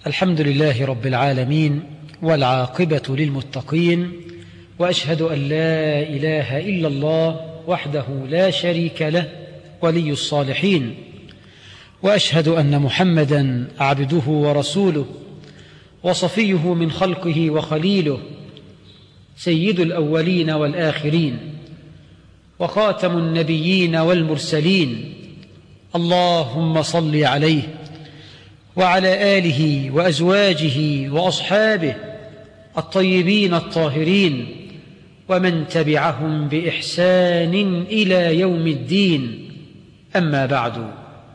الحمد لله رب العالمين والعاقبة للمتقين، وأشهد أن لا إله إلا الله وحده لا شريك له ولي الصالحين، وأشهد أن محمدا عبده ورسوله وصفيه من خلقه وخليله، سيد الأولين والآخرين وخاتم النبيين والمرسلين. اللهم صل عليه وعلى آله وأزواجه وأصحابه الطيبين الطاهرين ومن تبعهم بإحسان إلى يوم الدين. أما بعد،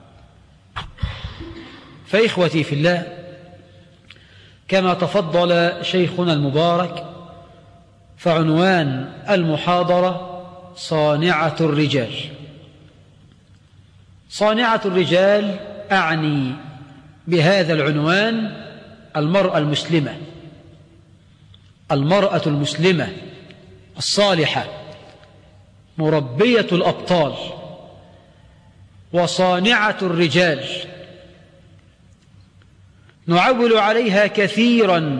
فإخوتي في الله، كما تفضل شيخنا المبارك، فعنوان المحاضرة صانعة الرجال. صانعة الرجال أعني بهذا العنوان المرأة المسلمة، المرأة المسلمة الصالحة، مربية الأبطال وصانعة الرجال، نعول عليها كثيرا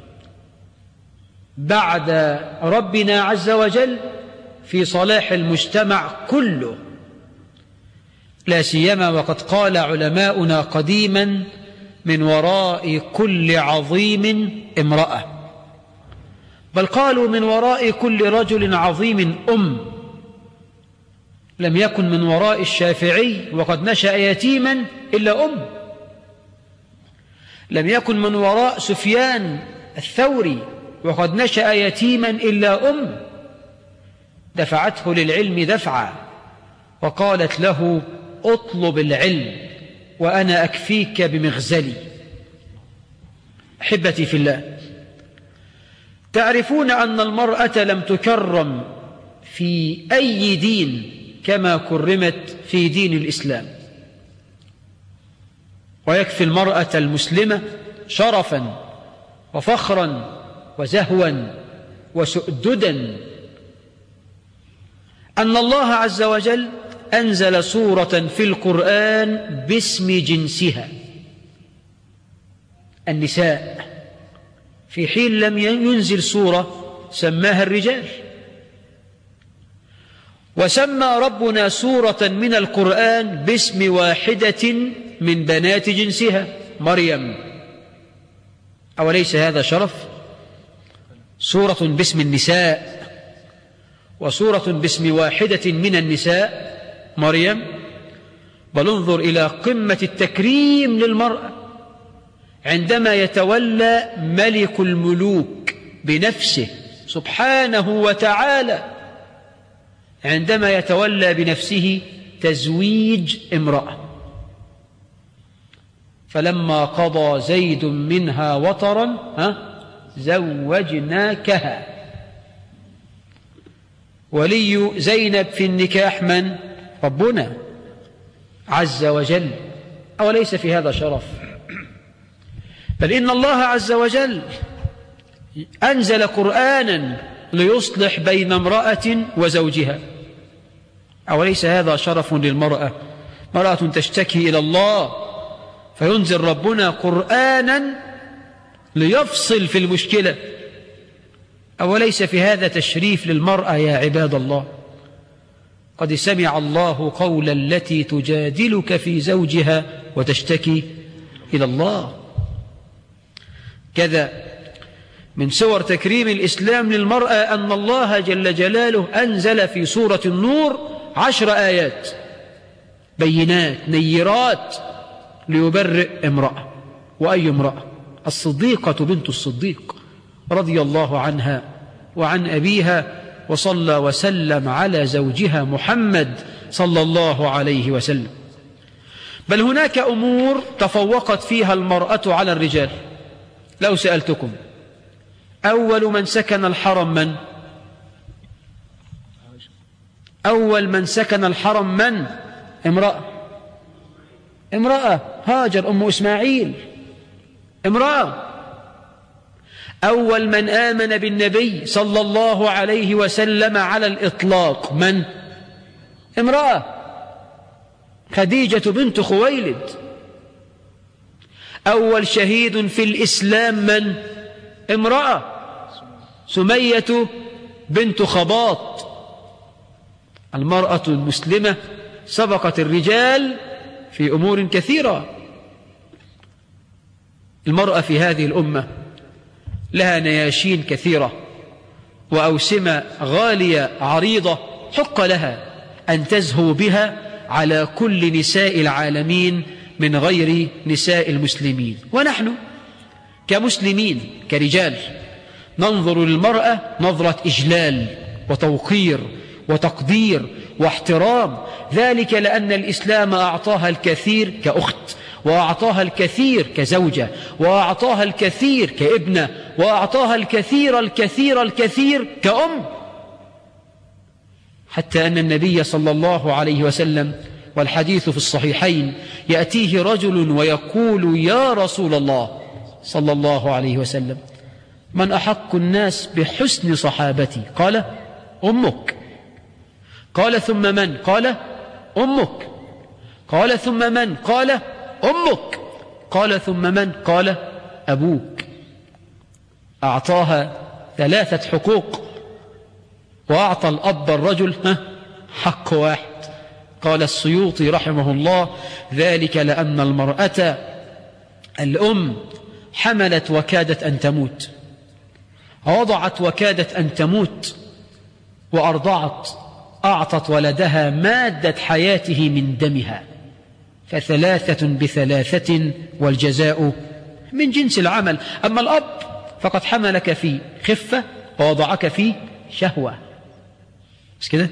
بعد ربنا عز وجل في صلاح المجتمع كله، لا سيما وقد قال علماؤنا قديما: من وراء كل عظيم امرأة، بل قالوا من وراء كل رجل عظيم لم يكن من وراء الشافعي وقد نشأ يتيما إلا لم يكن من وراء سفيان الثوري وقد نشأ يتيما إلا دفعته للعلم دفعا وقالت له: اطلب العلم وأنا أكفيك بمغزلي. أحبتي في الله، تعرفون أن المرأة لم تكرم في أي دين كما كرمت في دين الإسلام، ويكفي المرأة المسلمة شرفا وفخرا وزهوا وسؤددا أن الله عز وجل أنزل سورة في القرآن باسم جنسها النساء، في حين لم ينزل سورة سماها الرجال. وسمى ربنا سورة من القرآن باسم واحدة من بنات جنسها، مريم. أوليس هذا شرف؟ سورة باسم النساء وسورة باسم واحدة من النساء، مريم. بل انظر إلى قمة التكريم للمرأة عندما يتولى ملك الملوك بنفسه سبحانه وتعالى، عندما يتولى بنفسه تزويج امرأة: فلما قضى زيد منها وطرا زوجناكها. ولي زينب في النكاح من؟ ربنا عز وجل. أوليس في هذا شرف؟ بل إن الله عز وجل أنزل قرآنا ليصلح بين امرأة وزوجها. أوليس هذا شرف للمرأة؟ مرأة تشتكي إلى الله فينزل ربنا قرآنا ليفصل في المشكلة. أوليس في هذا تشريف للمرأة يا عباد الله؟ قد سمع الله قول التي تجادلك في زوجها وتشتكي إلى الله. كذا من صور تكريم الإسلام للمرأة أن الله جل جلاله أنزل في سورة النور 10 آيات بينات نيرات ليبرئ امرأة. وأي امرأة؟ الصديقة بنت الصديق رضي الله عنها وعن أبيها، وصلى وسلم على زوجها محمد صلى الله عليه وسلم. بل هناك أمور تفوقت فيها المرأة على الرجال. لو سألتكم: أول من سكن الحرم من؟ أول من سكن الحرم من؟ امرأة هاجر أم إسماعيل، امرأة. أول من آمن بالنبي صلى الله عليه وسلم على الإطلاق من؟ امرأة، خديجة بنت خويلد. أول شهيد في الإسلام من؟ امرأة، سمية بنت خباط. المرأة المسلمة سبقت الرجال في أمور كثيرة. المرأة في هذه الأمة لها نياشين كثيرة وأوسمة غالية عريضة، حق لها أن تزهو بها على كل نساء العالمين من غير نساء المسلمين. ونحن كمسلمين كرجال ننظر للمرأة نظرة إجلال وتوقير وتقدير واحترام، ذلك لأن الإسلام أعطاها الكثير كأخت، وأعطاها الكثير كزوجة، وأعطاها الكثير كابنة، وأعطاها الكثير الكثير الكثير كأم، حتى أن النبي صلى الله عليه وسلم والحديث في الصحيحين يأتيه رجل ويقول: يا رسول الله صلى الله عليه وسلم، من أحق الناس بحسن صحابتي؟ قال: أمك. قال: ثم من؟ قال: أمك. قال: ثم من؟ قال: أمك. قال: ثم من؟ قال: أبوك. أعطاها 3 حقوق، وأعطى الأب الرجل حق واحد. قال السيوطي رحمه الله: ذلك لأن المرأة الأم حملت وكادت أن تموت، ووضعت وكادت أن تموت، وأرضعت، أعطت ولدها مادة حياته من دمها، ف3 ب3 والجزاء من جنس العمل. أما الأب فقد حملك في خفة ووضعك في شهوة، بس كده.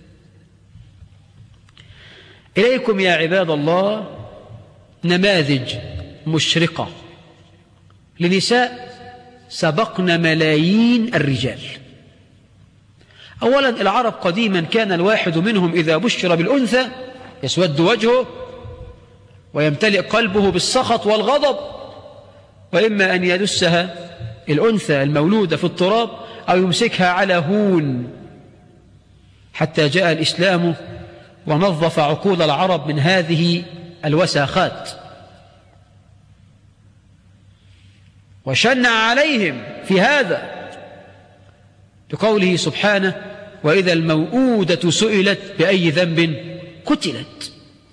إليكم يا عباد الله نماذج مشرقة لنساء سبقن ملايين الرجال. أولا، العرب قديما كان الواحد منهم إذا بشر بالأنثى يسود وجهه ويمتلئ قلبه بالسخط والغضب، وإما أن يدسها الأنثى المولودة في التراب أو يمسكها على هون، حتى جاء الإسلام ونظف عقول العرب من هذه الوساخات، وشنع عليهم في هذا بقوله سبحانه: وإذا الموءودة سئلت بأي ذنب قتلت.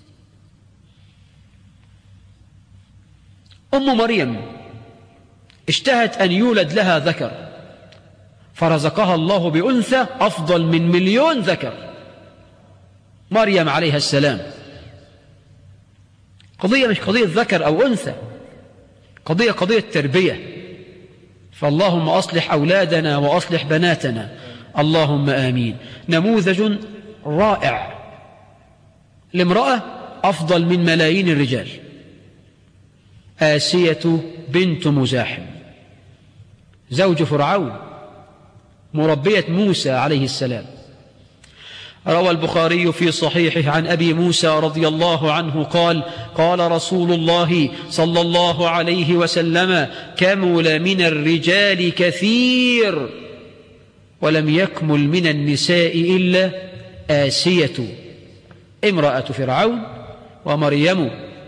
أم مريم اشتهت أن يولد لها ذكر، فرزقها الله بأنثى أفضل من 1,000,000 ذكر، مريم عليها السلام. قضية مش قضية ذكر أو أنثى، قضية تربية. فاللهم أصلح أولادنا وأصلح بناتنا، اللهم آمين. نموذج رائع لامرأة أفضل من ملايين الرجال، آسية بنت مزاحم، زوج فرعون، مربية موسى عليه السلام. روى البخاري في صحيحه عن أبي موسى رضي الله عنه قال: قال رسول الله صلى الله عليه وسلم: كمل من الرجال كثير ولم يكمل من النساء إلا آسية امرأة فرعون ومريم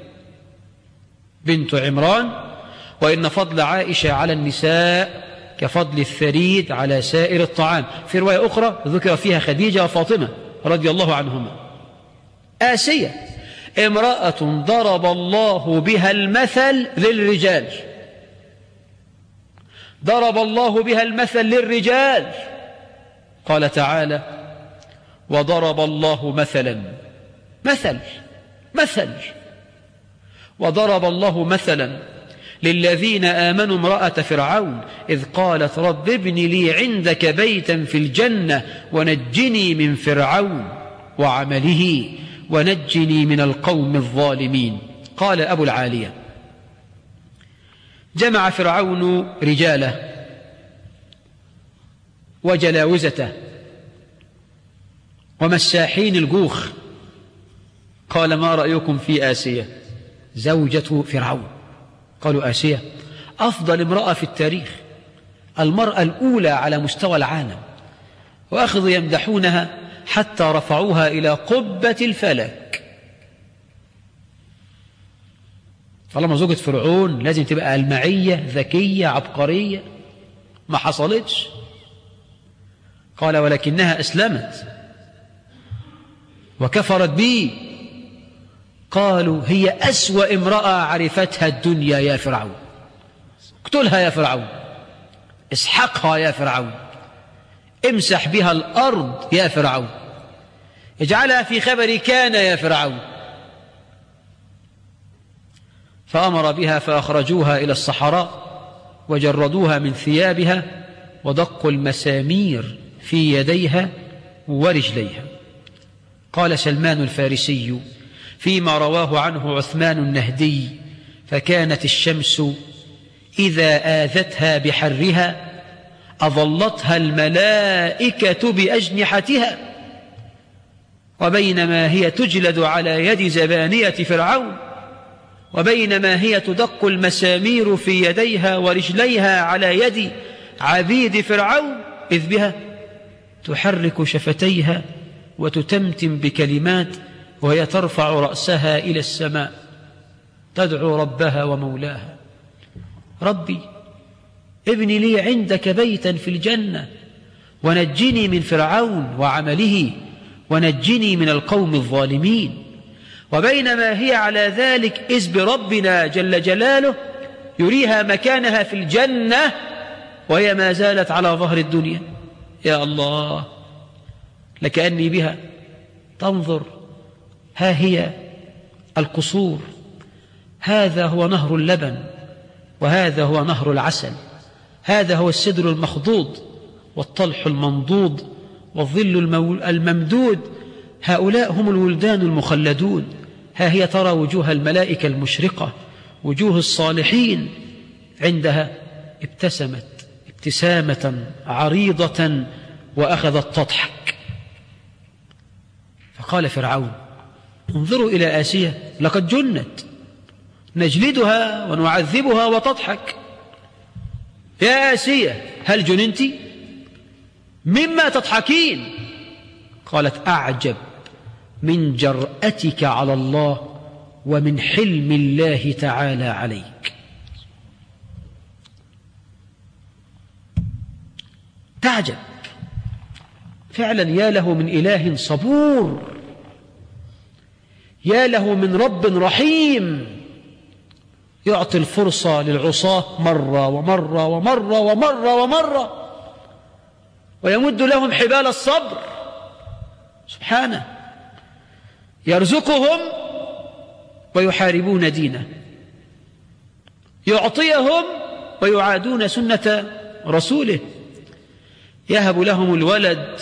بنت عمران، وإن فضل عائشة على النساء كفضل الثريد على سائر الطعام. في رواية أخرى ذكر فيها خديجة وفاطمة رضي الله عنهما. آسية امرأة ضرب الله بها المثل للرجال، ضرب الله بها المثل للرجال. قال تعالى: وضرب الله مثلا، مثل وضرب الله مثلا للذين آمنوا امرأة فرعون إذ قالت: رب ابن لي عندك بيتا في الجنة ونجني من فرعون وعمله ونجني من القوم الظالمين. قال أبو العالية: جمع فرعون رجاله وجلاوزته ومساحين الجوخ، قال: ما رأيكم في آسية زوجة فرعون؟ قالوا: آسية أفضل امرأة في التاريخ، المرأة الأولى على مستوى العالم، وأخذوا يمدحونها حتى رفعوها إلى قبة الفلك. طالما زوجة فرعون لازم تبقى ألمعية ذكية عبقرية، ما حصلتش. قال ولكنها أسلمت وكفرت بي. قالوا هي أسوأ امرأة عرفتها الدنيا يا فرعون، اقتلها يا فرعون، اسحقها يا فرعون، امسح بها الأرض يا فرعون، اجعلها في خبر كان يا فرعون. فأمر بها فأخرجوها إلى الصحراء وجردوها من ثيابها ودقوا المسامير في يديها ورجليها. قال سلمان الفارسي فيما رواه عنه عثمان النهدي: فكانت الشمس إذا آذتها بحرها أظلتها الملائكة بأجنحتها، وبينما هي تجلد على يد زبانية فرعون، وبينما هي تدق المسامير في يديها ورجليها على يد عبيد فرعون، إذ بها تحرك شفتيها وتتمتم بكلمات وهي ترفع رأسها إلى السماء تدعو ربها ومولاها: ربي ابني لي عندك بيتا في الجنة ونجني من فرعون وعمله ونجني من القوم الظالمين. وبينما هي على ذلك إذ بربنا جل جلاله يريها مكانها في الجنة وهي ما زالت على ظهر الدنيا. يا الله، لكأني بها تنظر، ها هي القصور، هذا هو نهر اللبن وهذا هو نهر العسل، هذا هو السدر المخضود والطلح المنضود والظل الممدود، هؤلاء هم الولدان المخلدون. ها هي ترى وجوه الملائكة المشرقة، وجوه الصالحين، عندها ابتسمت ابتسامة عريضة وأخذت تضحك. فقال فرعون: انظروا إلى آسية لقد جنت، نجلدها ونعذبها وتضحك. يا آسية هل جننت؟ مما تضحكين؟ قالت: أعجب من جرأتك على الله ومن حلم الله تعالى عليك. تعجب فعلا، يا له من إله صبور، يا له من رب رحيم يعطي الفرصة للعصاة مرة ومرة ومرة ومرة ومرة ويمد لهم حبال الصبر سبحانه، يرزقهم ويحاربون دينه، يعطيهم ويعادون سنة رسوله، يهب لهم الولد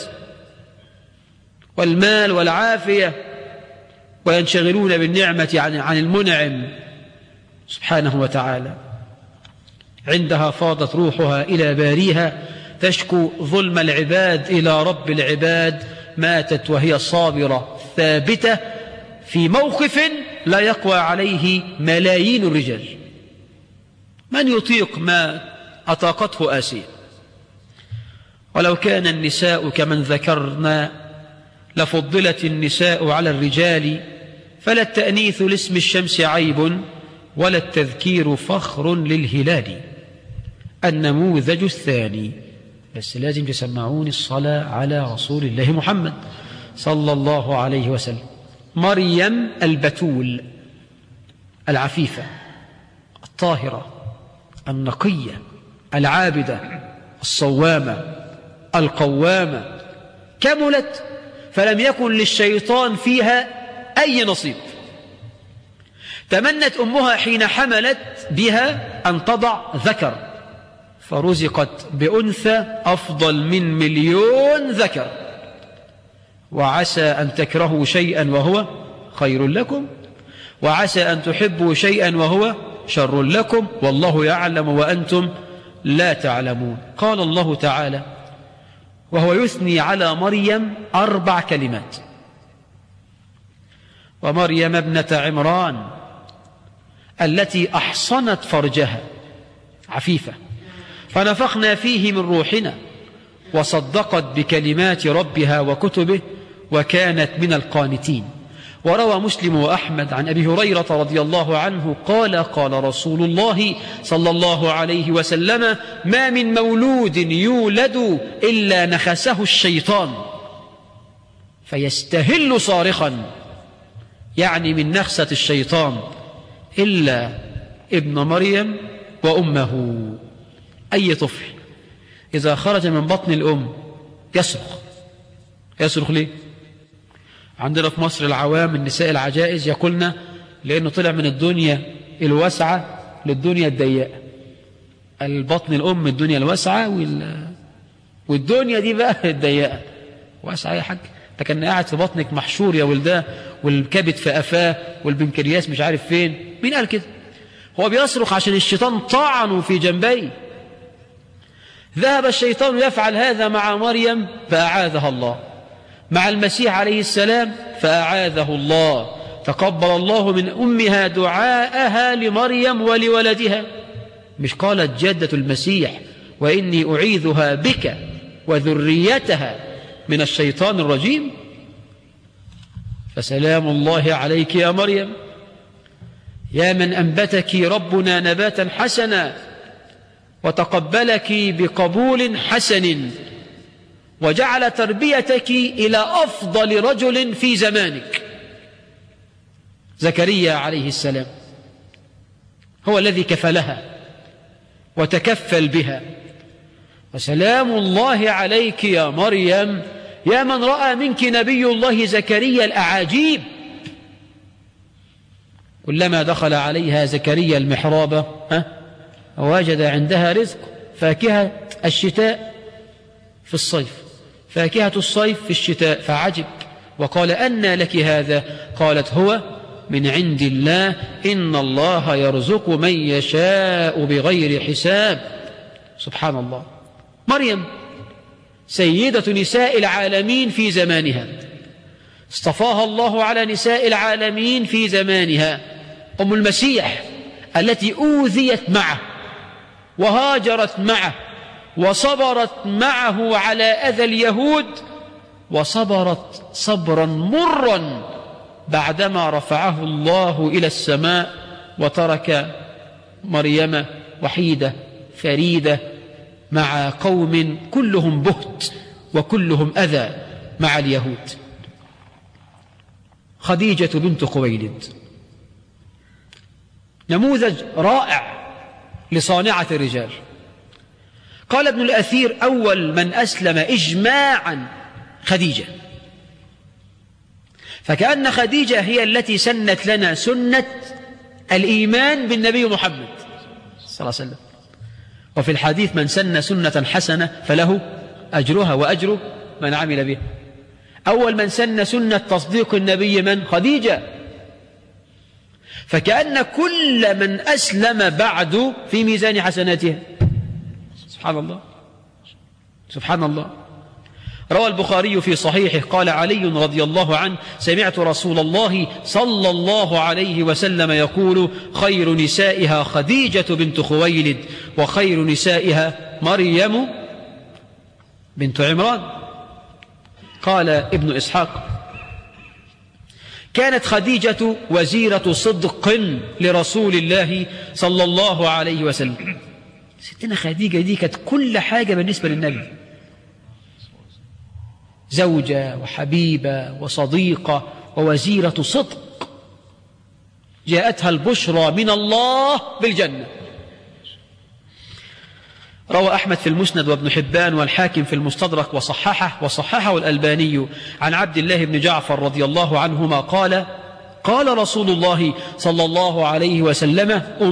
والمال والعافية وينشغلون بالنعمة عن المنعم سبحانه وتعالى. عندها فاضت روحها إلى باريها تشكو ظلم العباد إلى رب العباد، ماتت وهي صابرة ثابتة في موقف لا يقوى عليه ملايين الرجال. من يطيق ما أطاقته آسيا؟ ولو كان النساء كمن ذكرنا لفضلت النساء على الرجال، فلا التأنيث لاسم الشمس عيب ولا التذكير فخر للهلال. النموذج الثاني، بس لازم تسمعوني الصلاة على رسول الله محمد صلى الله عليه وسلم. مريم البتول العفيفة الطاهرة النقية العابدة الصوامة القوامة، كملت فلم يكن للشيطان فيها أي نصيب. تمنت أمها حين حملت بها أن تضع ذكر، فرزقت بأنثى أفضل من 1,000,000 ذكر. وعسى أن تكرهوا شيئا وهو خير لكم، وعسى أن تحبوا شيئا وهو شر لكم، والله يعلم وأنتم لا تعلمون. قال الله تعالى وهو يثني على مريم 4 كلمات: ومريم ابنة عمران التي أحصنت فرجها عفيفة فنفخنا فيه من روحنا وصدقت بكلمات ربها وكتبه وكانت من القانتين. وروى مسلم وأحمد عن أبي هريرة رضي الله عنه قال قال رسول الله صلى الله عليه وسلم: ما من مولود يولد إلا نخسه الشيطان فيستهل صارخا، يعني من نخسة الشيطان، إلا ابن مريم وأمه. أي طفل إذا خرج من بطن الأم يصرخ ليه؟ عندنا في مصر العوام النساء العجائز يقولن لأنه طلع من الدنيا الواسعة للدنيا الضيقة. البطن الأم الدنيا الواسعة والدنيا دي بقى الضيقة. واسعة يا حاج، ده كان قاعد في بطنك محشور يا ولداه، والكبد في قفاه، والبنكرياس مش عارف فين. مين قال كده؟ هو بيصرخ عشان الشيطان طعنه في جنبيه. ذهب الشيطان يفعل هذا مع مريم فأعاذها الله، مع المسيح عليه السلام فأعاذه الله. تقبل الله من أمها دعاءها لمريم ولولدها. مش قالت جادة المسيح: وإني أعيذها بك وذريتها من الشيطان الرجيم؟ فسلام الله عليك يا مريم، يا من أنبتك ربنا نباتا حسنا وتقبلك بقبول حسن وجعل تربيتك إلى أفضل رجل في زمانك. زكريا عليه السلام هو الذي كفلها وتكفل بها. وسلام الله عليك يا مريم، يا من رأى منك نبي الله زكريا الأعاجيب. كلما دخل عليها زكريا المحراب وجد عندها رزق، فاكهة الشتاء في الصيف، فاكهة الصيف في الشتاء، فعجب وقال: أنى لك هذا؟ قالت: هو من عند الله، إن الله يرزق من يشاء بغير حساب. سبحان الله. مريم سيدة نساء العالمين في زمانها، اصطفاها الله على نساء العالمين في زمانها. أم المسيح التي أوذيت معه وهاجرت معه وصبرت معه على أذى اليهود، وصبرت صبرا مرا بعدما رفعه الله إلى السماء وترك مريم وحيدة فريدة مع قوم كلهم بهت وكلهم أذى مع اليهود. خديجة بنت خويلد نموذج رائع لصانعة الرجال. قال ابن الأثير: أول من أسلم إجماعا خديجة، فكأن خديجة هي التي سنت لنا سنة الإيمان بالنبي محمد صلى الله عليه وسلم. وفي الحديث: من سن سنة حسنة فله أجرها وأجر من عمل بها. أول من سن سنة تصديق النبي من؟ خديجة. فكأن كل من أسلم بعد في ميزان حسناتها. سبحان الله سبحان الله. روى البخاري في صحيحه قال علي رضي الله عنه: سمعت رسول الله صلى الله عليه وسلم يقول: خير نسائها خديجة بنت خويلد، وخير نسائها مريم بنت عمران. قال ابن إسحاق: كانت خديجة وزيرة صدق لرسول الله صلى الله عليه وسلم. ستنا خديجة دي كانت كل حاجة بالنسبة للنبي، زوجة وحبيبة وصديقة ووزيرة صدق. جاءتها البشرى من الله بالجنة. روى أحمد في المسند وابن حبان والحاكم في المستدرك وصححه الألباني عن عبد الله بن جعفر رضي الله عنهما قال: قال رسول الله صلى الله عليه وسلم: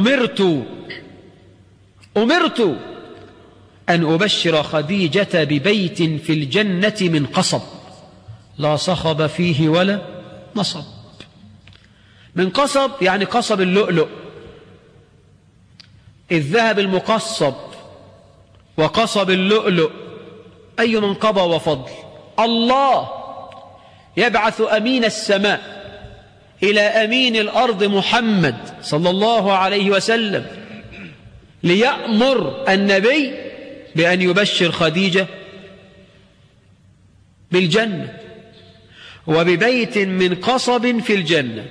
أمرت أن أبشر خديجة ببيت في الجنة من قصب لا صخب فيه ولا نصب. من قصب يعني قصب اللؤلؤ، الذهب المقصب وقصب اللؤلؤ، أي منقبة وفضل. الله يبعث أمين السماء إلى أمين الأرض محمد صلى الله عليه وسلم ليأمر النبي بأن يبشر خديجة بالجنة. وببيت من قصب في الجنة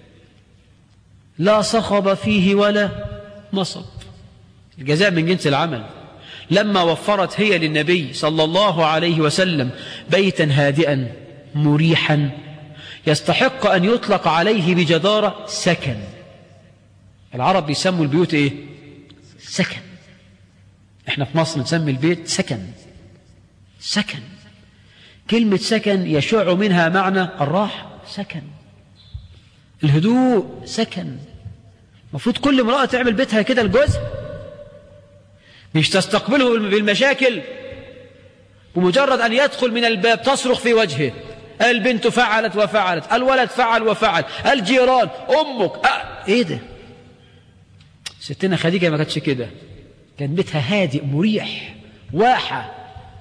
لا صخب فيه ولا نصب. الجزاء من جنس العمل. لما وفرت هي للنبي صلى الله عليه وسلم بيتا هادئا مريحا يستحق أن يطلق عليه بجدارة سكن. العرب بيسموا البيوت إيه؟ سكن. إحنا في مصر نسمي البيت سكن. سكن، كلمة سكن يشع منها معنى الراحة. سكن، الهدوء، سكن. المفروض كل امرأة تعمل بيتها كده الجزء، مش تستقبله بالمشاكل، بمجرد أن يدخل من الباب تصرخ في وجهه: البنت فعلت وفعلت، الولد فعل وفعل، الجيران، أمك. إيه ده؟ ستنا خديجة ما كانتش كده، كان بيتها هادئ مريح واحة،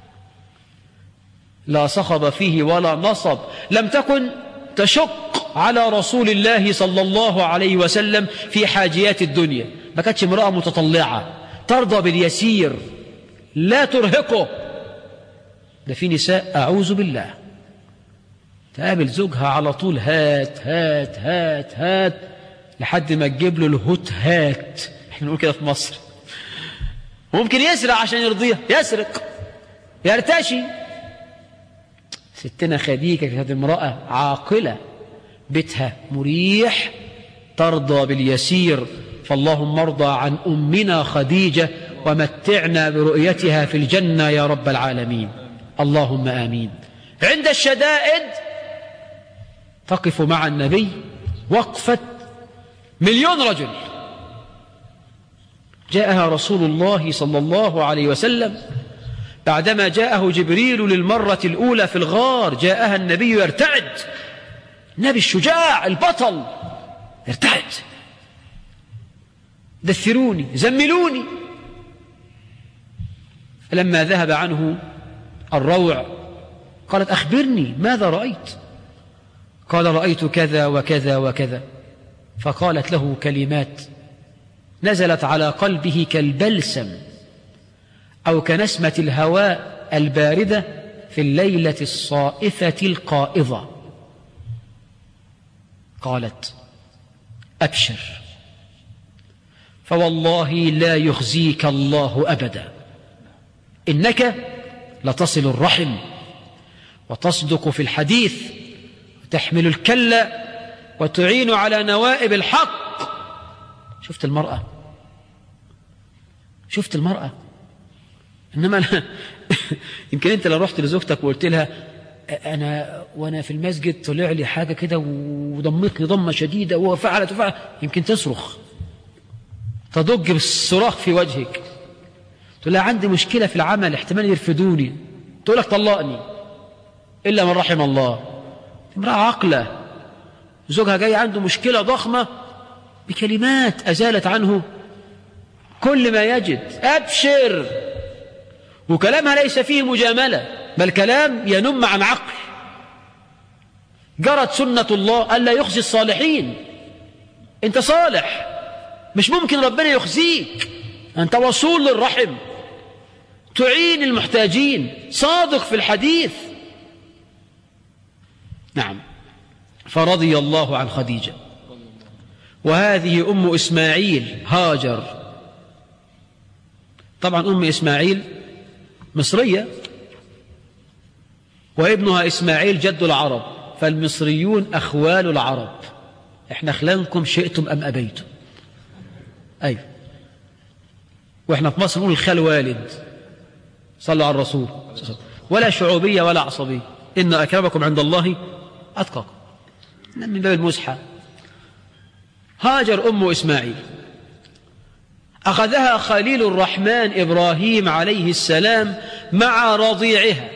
لا صخب فيه ولا نصب. لم تكن تشق على رسول الله صلى الله عليه وسلم في حاجيات الدنيا. ما كانتش امرأة متطلعة ترضى باليسير، لا ترهقه. ده في نساء أعوذ بالله تقابل زوجها على طول هات هات هات هات لحد ما تجيب له الهوت هات. احنا نقول كده في مصر. ممكن يسرق عشان يرضيها، يسرق، يرتشي. ستنا خديجة كانت امرأة عاقلة، بيتها مريح، ترضى باليسير. فاللهم ارضى عن أمنا خديجة ومتعنا برؤيتها في الجنة يا رب العالمين. اللهم آمين. عند الشدائد تقف مع النبي وقفة 1,000,000 رجل. جاءها رسول الله صلى الله عليه وسلم بعدما جاءه جبريل للمرة الأولى في الغار. جاءها النبي يرتعد، النبي الشجاع البطل يرتعد: دثروني، زملوني. فلما ذهب عنه الروع قالت: أخبرني ماذا رأيت؟ قال: رأيت كذا وكذا وكذا. فقالت له كلمات نزلت على قلبه كالبلسم أو كنسمة الهواء الباردة في الليلة الصائفة القائضة. قالت: أبشر، فوالله لا يخزيك الله أبدا، إنك لتصل الرحم وتصدق في الحديث وتحمل الكلة وتعين على نوائب الحق. شفت المرأة؟ شفت المرأة؟ إنما يمكن أنت لو رحت لزوجتك وقلت لها: أنا وأنا في المسجد طلع لي حاجة كده وضمتني ضمة شديدة وفعلت وفعلت، يمكن تصرخ، تضج بالصراخ في وجهك. تقول لها: عندي مشكلة في العمل، احتمال يرفدوني. تقول لك: طلقني، إلا من رحم الله. امرأة عاقلة، زوجها جاي عنده مشكلة ضخمة، بكلمات أزالت عنه كل ما يجد. أبشر. وكلامها ليس فيه مجاملة، بل كلام ينم عن عقل. جرت سنة الله ألا يخزي الصالحين. أنت صالح، مش ممكن ربنا يخزيك. أنت وصول للرحم، تعين المحتاجين، صادق في الحديث. نعم. فرضي الله عن خديجة. وهذه أم إسماعيل هاجر. طبعا أم إسماعيل مصرية، وابنها إسماعيل جد العرب، فالمصريون أخوال العرب. إحنا خلانكم شئتم أم أبيتم. أيوة. وإحنا في مصر نقول الخال والد. صلوا على الرسول. ولا شعوبية ولا عصبية. إن أكرمكم عند الله أتقاكم، من باب المزحة. هاجر أم إسماعيل أخذها خليل الرحمن إبراهيم عليه السلام مع رضيعها،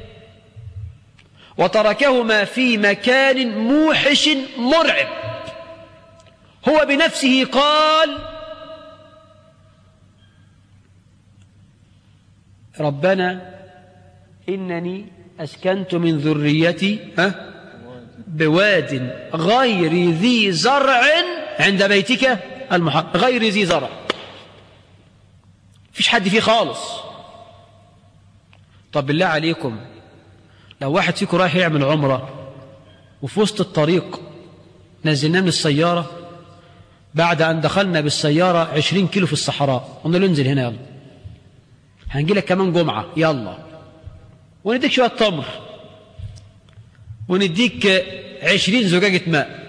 وتركهما في مكان موحش مرعب. هو بنفسه قال: ربنا إنني أسكنت من ذريتي بواد غير ذي زرع عند بيتك المحرم. غير ذي زرع، فيش حد فيه خالص. طب بالله عليكم، لو واحد فيكم رايح يعمل عمرة وفي وسط الطريق نزلنا من السيارة بعد أن دخلنا بالسيارة 20 كيلو في الصحراء، قلنا له انزل هنا يلا، هنجي لك كمان جمعة يلا، ونديك شوية تمر ونديك 20 زجاجة ماء.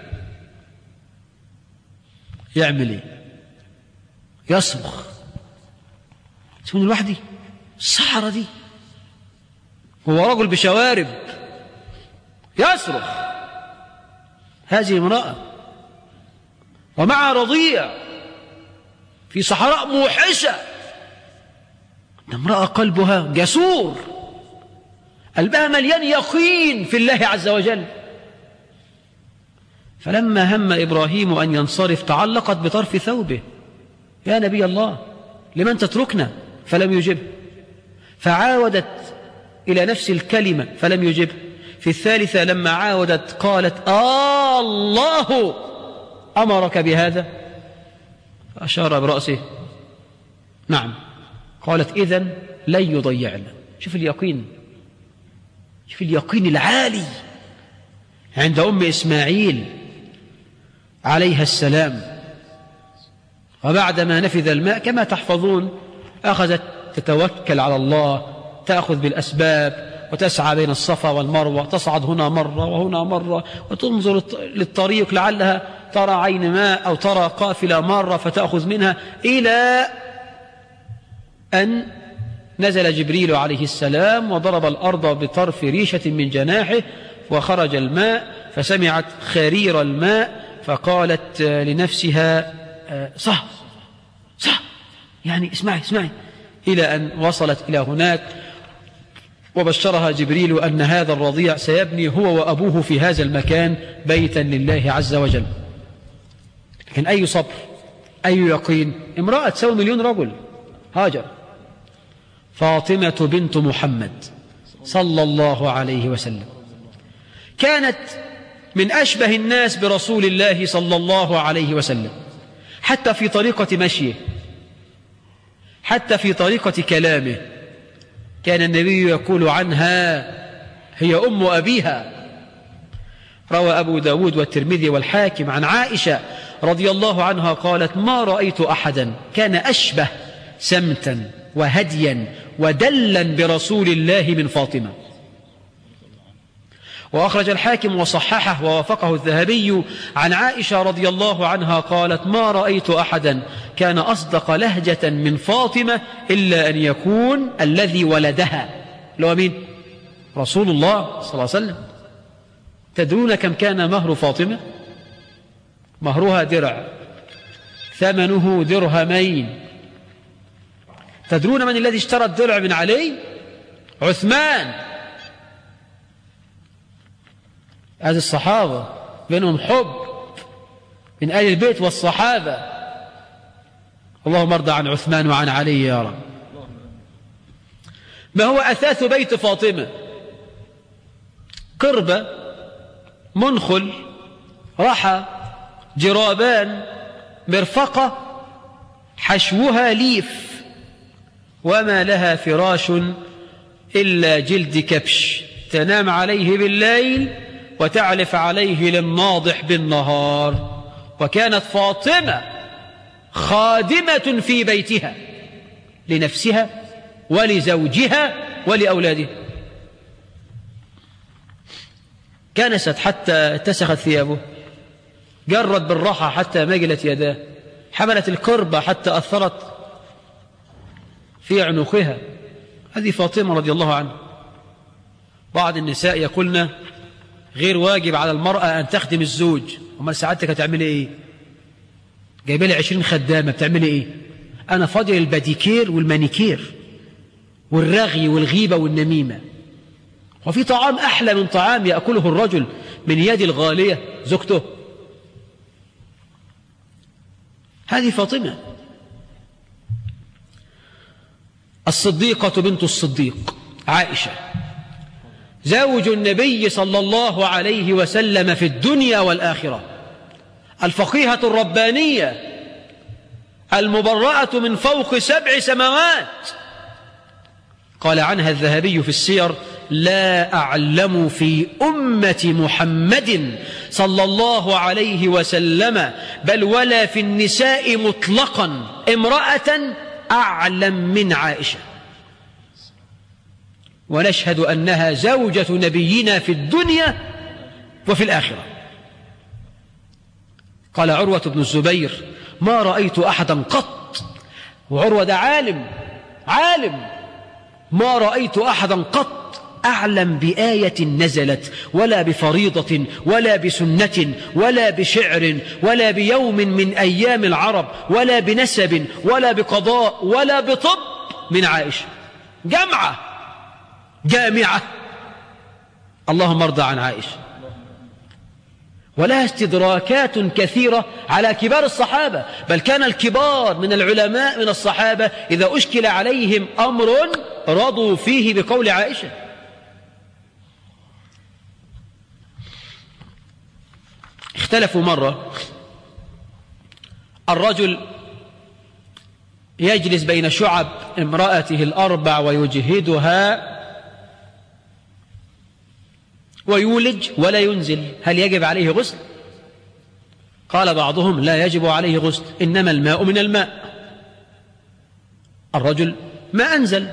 يعمل ايه؟ يصرخ. اسمه لوحدي الصحراء دي، هو رجل بشوارب يصرخ. هذه امرأة ومع رضيع في صحراء موحشة، امرأة قلبها جسور، قلبها مليان يقين في الله عز وجل. فلما هم إبراهيم أن ينصرف تعلقت بطرف ثوبه: يا نبي الله لمن تتركنا؟ فلم يجب. فعاودت إلى نفس الكلمة فلم يجب. في الثالثة لما عاودت قالت: الله أمرك بهذا؟ فأشار برأسه نعم. قالت: إذن لن يضيعنا. شوف اليقين، شوف اليقين العالي عند أم إسماعيل عليها السلام. وبعدما نفذ الماء كما تحفظون أخذت تتوكل على الله، تأخذ بالأسباب وتسعى بين الصفا والمروة، تصعد هنا مرة وهنا مرة وتنظر للطريق لعلها ترى عين ماء أو ترى قافلة مرة فتأخذ منها، إلى أن نزل جبريل عليه السلام وضرب الأرض بطرف ريشة من جناحه وخرج الماء، فسمعت خرير الماء فقالت لنفسها: صح صح، يعني اسمعي اسمعي، إلى أن وصلت إلى هناك وبشرها جبريل أن هذا الرضيع سيبني هو وأبوه في هذا المكان بيتا لله عز وجل. لكن أي صبر، أي يقين. امرأة تساوي 1,000,000 رجل. هاجر فاطمة بنت محمد صلى الله عليه وسلم كانت من أشبه الناس برسول الله صلى الله عليه وسلم، حتى في طريقة مشيه، حتى في طريقة كلامه. كان النبي يقول عنها: هي أم أبيها. روى أبو داود والترمذي والحاكم عن عائشة رضي الله عنها قالت: ما رأيت أحدا كان أشبه سمتا وهديا ودلا برسول الله من فاطمة. وأخرج الحاكم وصححه ووافقه الذهبي عن عائشة رضي الله عنها قالت: ما رأيت أحدا كان أصدق لهجة من فاطمة إلا أن يكون الذي ولدها. لو مين؟ رسول الله صلى الله عليه وسلم. تدرون كم كان مهر فاطمة؟ مهرها درع، ثمنه درهمين. تدرون من الذي اشترى الدرع من علي؟ عثمان. هذه الصحابة بينهم حب من آل البيت والصحابة. اللهم ارضى عن عثمان وعن علي يا رب. ما هو أثاث بيت فاطمة؟ قربة، منخل، رحى، جرابان، مرفقة، حشوها ليف، وما لها فراش إلا جلد كبش تنام عليه بالليل وتعلف عليه للناضح بالنهار. وكانت فاطمة خادمة في بيتها لنفسها ولزوجها ولأولادها. كنست حتى اتسخت ثيابه، جرت بالراحة حتى مجلت يداه، حملت الكربة حتى أثرت في عنقها. هذه فاطمة رضي الله عنها. بعض النساء يقولن: غير واجب على المرأة أن تخدم الزوج. أمال سعادتك هتعملي إيه؟ جايبه لي 20 خدامة، بتعملي إيه؟ أنا فاضي الباديكير والمانيكير والرغي والغيبة والنميمة. وفي طعام أحلى من طعام يأكله الرجل من يد الغالية زوجته؟ هذه فاطمة. الصديقة بنت الصديق عائشة زوج النبي صلى الله عليه وسلم في الدنيا والآخرة، الفقيهة الربانية المبرأة من فوق 7 سماوات. قال عنها الذهبي في السير: لا أعلم في أمة محمد صلى الله عليه وسلم بل ولا في النساء مطلقا امرأة أعلم من عائشة، ونشهد أنها زوجة نبينا في الدنيا وفي الآخرة. قال عروة بن الزبير: ما رأيت أحدا قط، وعروة ده عالم ما رأيت أحدا قط أعلم بآية نزلت ولا بفريضة ولا بسنة ولا بشعر ولا بيوم من أيام العرب ولا بنسب ولا بقضاء ولا بطب من عائشة. جامعة. اللهم ارضى عن عائشة. ولها استدراكات كثيرة على كبار الصحابة، بل كان الكبار من العلماء من الصحابة إذا أشكل عليهم أمر رضوا فيه بقول عائشة. اختلفوا مرة، الرجل يجلس بين شعب امرأته الأربع ويجهدها ويولج ولا ينزل، هل يجب عليه غسل؟ قال بعضهم: لا يجب عليه غسل، إنما الماء من الماء. الرجل ما أنزل.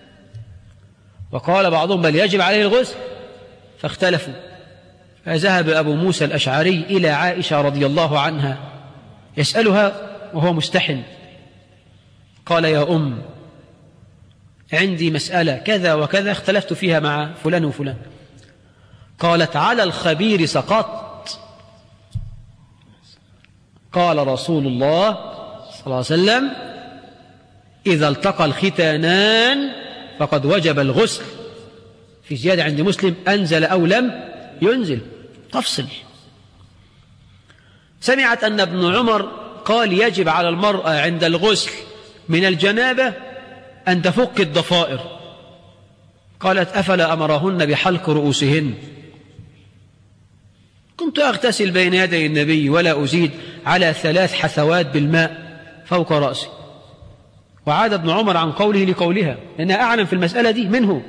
وقال بعضهم: بل يجب عليه الغسل. فاختلفوا. فذهب أبو موسى الأشعري إلى عائشة رضي الله عنها يسألها وهو مستحن، قال: يا عندي مسألة كذا وكذا اختلفت فيها مع فلان وفلان. قالت: على الخبير سقط. قال رسول الله صلى الله عليه وسلم: إذا التقى الختانان فقد وجب الغسل. في زيادة عند مسلم: أنزل أو لم ينزل. تفصل. سمعت أن ابن عمر قال: يجب على المرأة عند الغسل من الجنابة أن تفك الضفائر. قالت: أفلا أمرهن بحلق رؤوسهن؟ كنت أغتسل بين يدي النبي ولا أزيد على 3 حثوات بالماء فوق رأسي. وعاد ابن عمر عن قوله لقولها، لأنها أعلم في المسألة دي منه.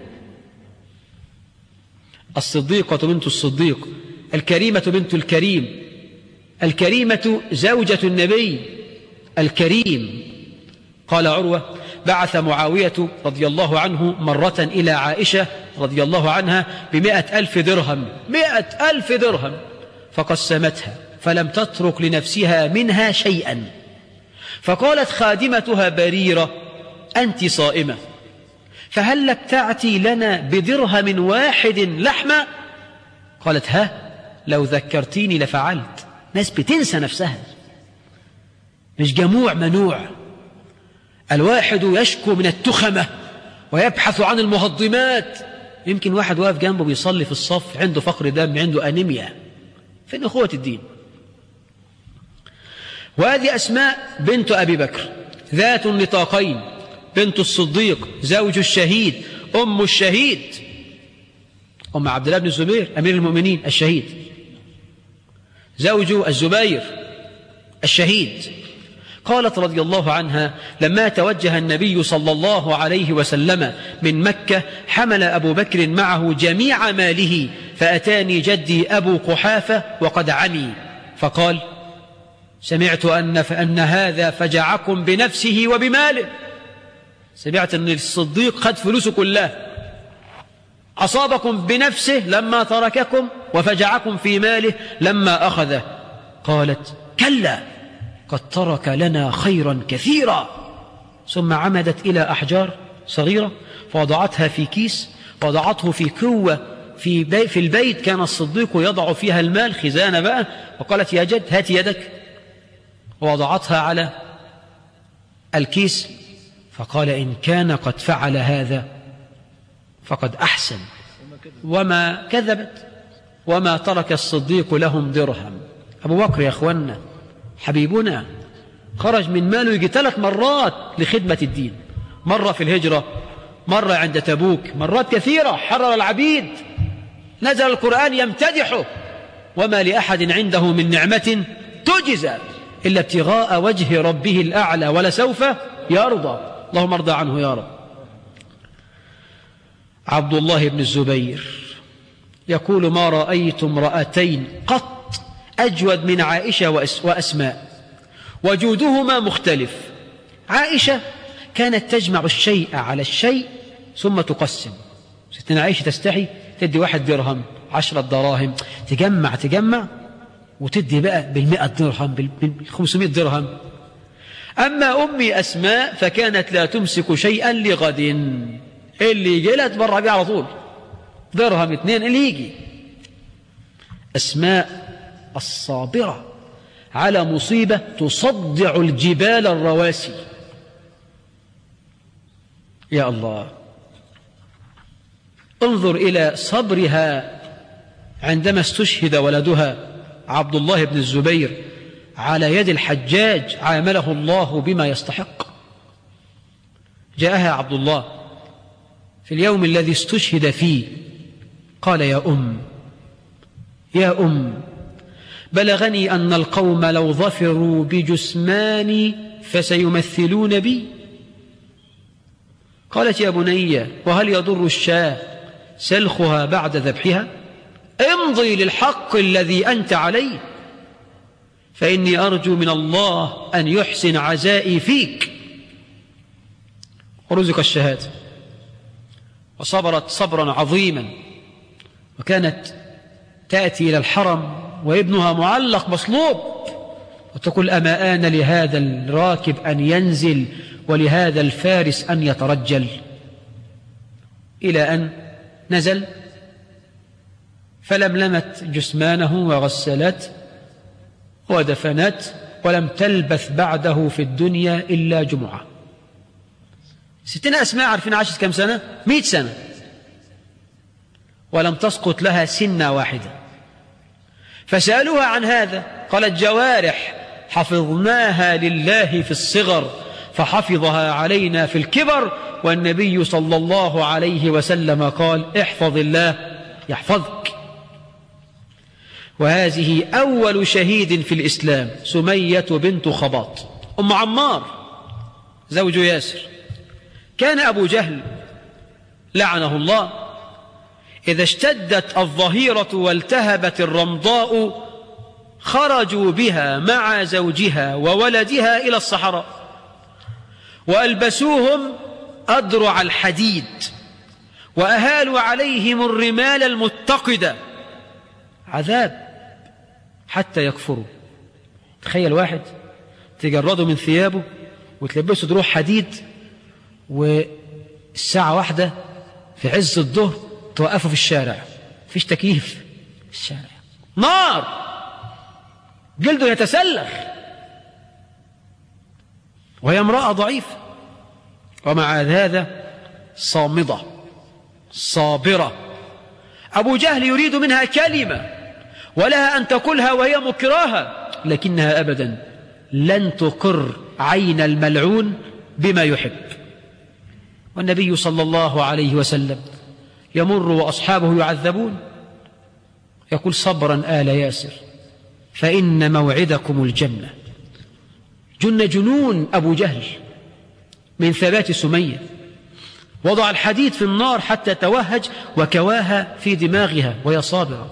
الصديقة بنت الصديق، الكريمة بنت الكريم، الكريمة زوجة النبي الكريم. قال عروة: بعث معاوية رضي الله عنه مرة إلى عائشة رضي الله عنها ب100,000 درهم، 100,000 درهم، فقسمتها فلم تترك لنفسها منها شيئا. فقالت خادمتها بريرة: أنت صائمة، فهل لك تعتي لنا بدرهم واحد لحمة؟ قالت: ها، لو ذكرتيني لفعلت. ناس بتنسى نفسها، مش جموع منوع. الواحد يشكو من التخمة ويبحث عن المهضمات. يمكن واحد واقف جنبه بيصلي في الصف عنده فقر دم، عنده أنيميا. فين أخوة الدين؟ وهذه أسماء بنت أبي بكر ذات النطاقين، بنت الصديق، زوج الشهيد، أم الشهيد، أم عبد الله بن الزبير أمير المؤمنين الشهيد، زوج الزبير الشهيد. قالت رضي الله عنها: لما توجه النبي صلى الله عليه وسلم من مكة حمل أبو بكر معه جميع ماله، فأتاني جدي أبو قحافة وقد عمي، فقال: سمعت أن هذا فجعكم بنفسه وبماله. سمعت أن الصديق خد فلوسه كلها، أصابكم بنفسه لما ترككم وفجعكم في ماله لما أخذه. قالت: كلا، قد ترك لنا خيرا كثيرا. ثم عمدت إلى أحجار صغيرة فوضعتها في كيس، وضعته في كوة في البيت كان الصديق يضع فيها المال، خزانة بقى، وقالت: يا جد هات يدك، ووضعتها على الكيس. فقال: إن كان قد فعل هذا فقد أحسن، وما كذبت، وما ترك الصديق لهم درهم. أبو بكر يا أخوانا حبيبنا خرج من ماله يجي 3 مرات لخدمة الدين، مرة في الهجرة، مرة عند تبوك، مرات كثيرة حرر العبيد، نزل القرآن يمتدحه: وما لأحد عنده من نعمة تجزى إلا ابتغاء وجه ربه الأعلى ولسوف يرضى. اللهم ارضى عنه يا رب. عبد الله بن الزبير يقول: ما رأيت امرأتين قط أجود من عائشة وأسماء، وجودهما مختلف. عائشة كانت تجمع الشيء على الشيء ثم تقسم. ستنا عائشة تستحي تدي 1 درهم 10 دراهم، تجمع وتدي بقى 100 درهم 500 درهم. أما أمي أسماء فكانت لا تمسك شيئا لغد، اللي يجي لها تبرع بيه على طول، درهم 2 اللي يجي. أسماء الصابرة على مصيبة تصدع الجبال الرواسي. يا الله، انظر إلى صبرها عندما استشهد ولدها عبد الله بن الزبير على يد الحجاج، عامله الله بما يستحق. جاءها عبد الله في اليوم الذي استشهد فيه، قال: يا أم، بلغني أن القوم لو ظفروا بجثماني فسيمثلون بي. قالت: يا بني، وهل يضر الشاة سلخها بعد ذبحها؟ امضي للحق الذي أنت عليه، فإني أرجو من الله أن يحسن عزائي فيك. ورزق الشهادة وصبرت صبرا عظيما، وكانت تأتي إلى الحرم وابنها معلق مصلوب، وتقول: أما آن لهذا الراكب أن ينزل ولهذا الفارس أن يترجل. إلى أن نزل فلملمت جثمانه وغسلت ودفنت، ولم تلبث بعده في الدنيا إلا جمعة. ستنا أسماء عارفين عاشت كم سنة؟ 100 سنة، ولم تسقط لها سنة واحدة. فسألوها عن هذا، قالت: جوارح حفظناها لله في الصغر فحفظها علينا في الكبر، والنبي صلى الله عليه وسلم قال: احفظ الله يحفظك. وهذه أول شهيد في الإسلام، سمية بنت خباط أم عمار زوج ياسر. كان أبو جهل لعنه الله إذا اشتدت الظهيرة والتهبت الرمضاء خرجوا بها مع زوجها وولدها إلى الصحراء، وألبسوهم أدرع الحديد، وأهالوا عليهم الرمال المتقدة، عذاب حتى يكفروا. تخيل واحد تجرده من ثيابه وتلبسه دروع حديد، والساعة 1 في عز الظهر توقفه في الشارع، فيش تكييف، الشارع نار، جلده يتسلخ، وهي امرأة ضعيفة، ومع هذا صامدة صابرة. أبو جهل يريد منها كلمة ولها أن تقولها وهي مكراهة، لكنها أبدا لن تقر عين الملعون بما يحب. والنبي صلى الله عليه وسلم يمر وأصحابه يعذبون، يقول: صبرا آل ياسر فإن موعدكم الجنة. جن جنون أبو جهل من ثبات سمية، وضع الحديد في النار حتى توهج وكواها في دماغها وهي صابرة.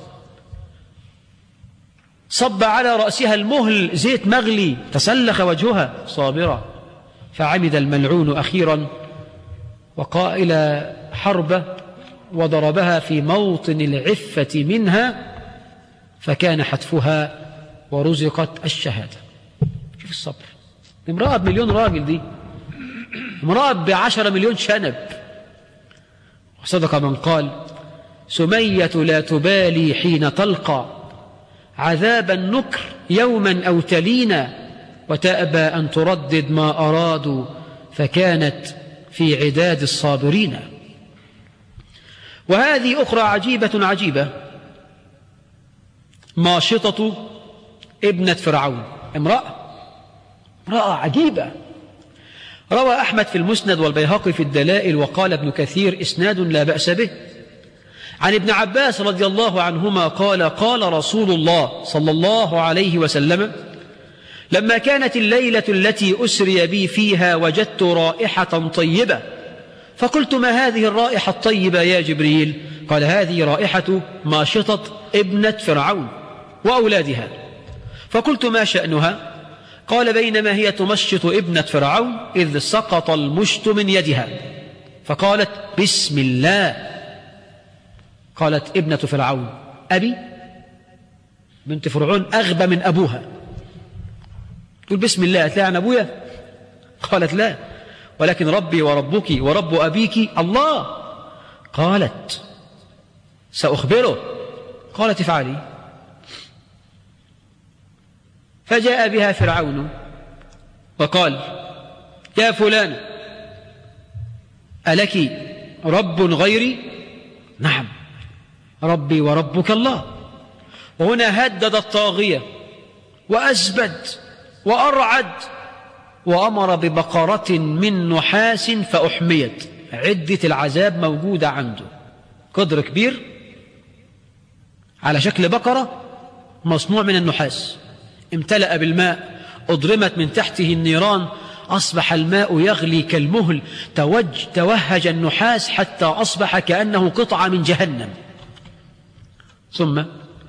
صب على رأسها المهل زيت مغلي تسلخ وجهها صابرة. فعمد الملعون أخيرا وقال إلى حربة وضربها في موطن العفة منها، فكان حتفها ورزقت الشهادة. شوف الصبر، امرأة ب1,000,000 راجل، دي امرأة ب10 مليون شنب. وصدق من قال: سمية لا تبالي حين تلقى عذاب النكر يوما أو تلينا، وتأبى أن تردد ما أرادوا، فكانت في عداد الصابرين. وهذه أخرى عجيبة، ماشطة ابنة فرعون، امرأة عجيبة. روى أحمد في المسند والبيهقي في الدلائل، وقال ابن كثير: إسناد لا بأس به، عن ابن عباس رضي الله عنهما قال: قال رسول الله صلى الله عليه وسلم: لما كانت الليلة التي أسري بي فيها وجدت رائحة طيبة فقلت: ما هذه الرائحة الطيبة يا جبريل؟ قال: هذه رائحة ماشطة ابنة فرعون وأولادها. فقلت: ما شأنها؟ قال: بينما هي تمشط ابنة فرعون إذ سقط المشط من يدها فقالت: بسم الله. قالت ابنة فرعون: أبي؟ بنت فرعون أغبى من أبوها، تقول بسم الله، هتلاقي عن أبويا؟ قالت: لا، ولكن ربي وربك ورب أبيك الله. قالت: سأخبره. قالت: افعلي. فجاء بها فرعون وقال: يا فلان، ألك رب غيري؟ نعم، ربي وربك الله. وهنا هدد الطاغية وأزبد وأرعد وأمر ببقرة من نحاس فأحميت. عدة العذاب موجودة عنده، قدر كبير على شكل بقرة مصنوع من النحاس، امتلأ بالماء، أضرمت من تحته النيران، أصبح الماء يغلي كالمهل، توهج النحاس حتى أصبح كأنه قطعة من جهنم. ثم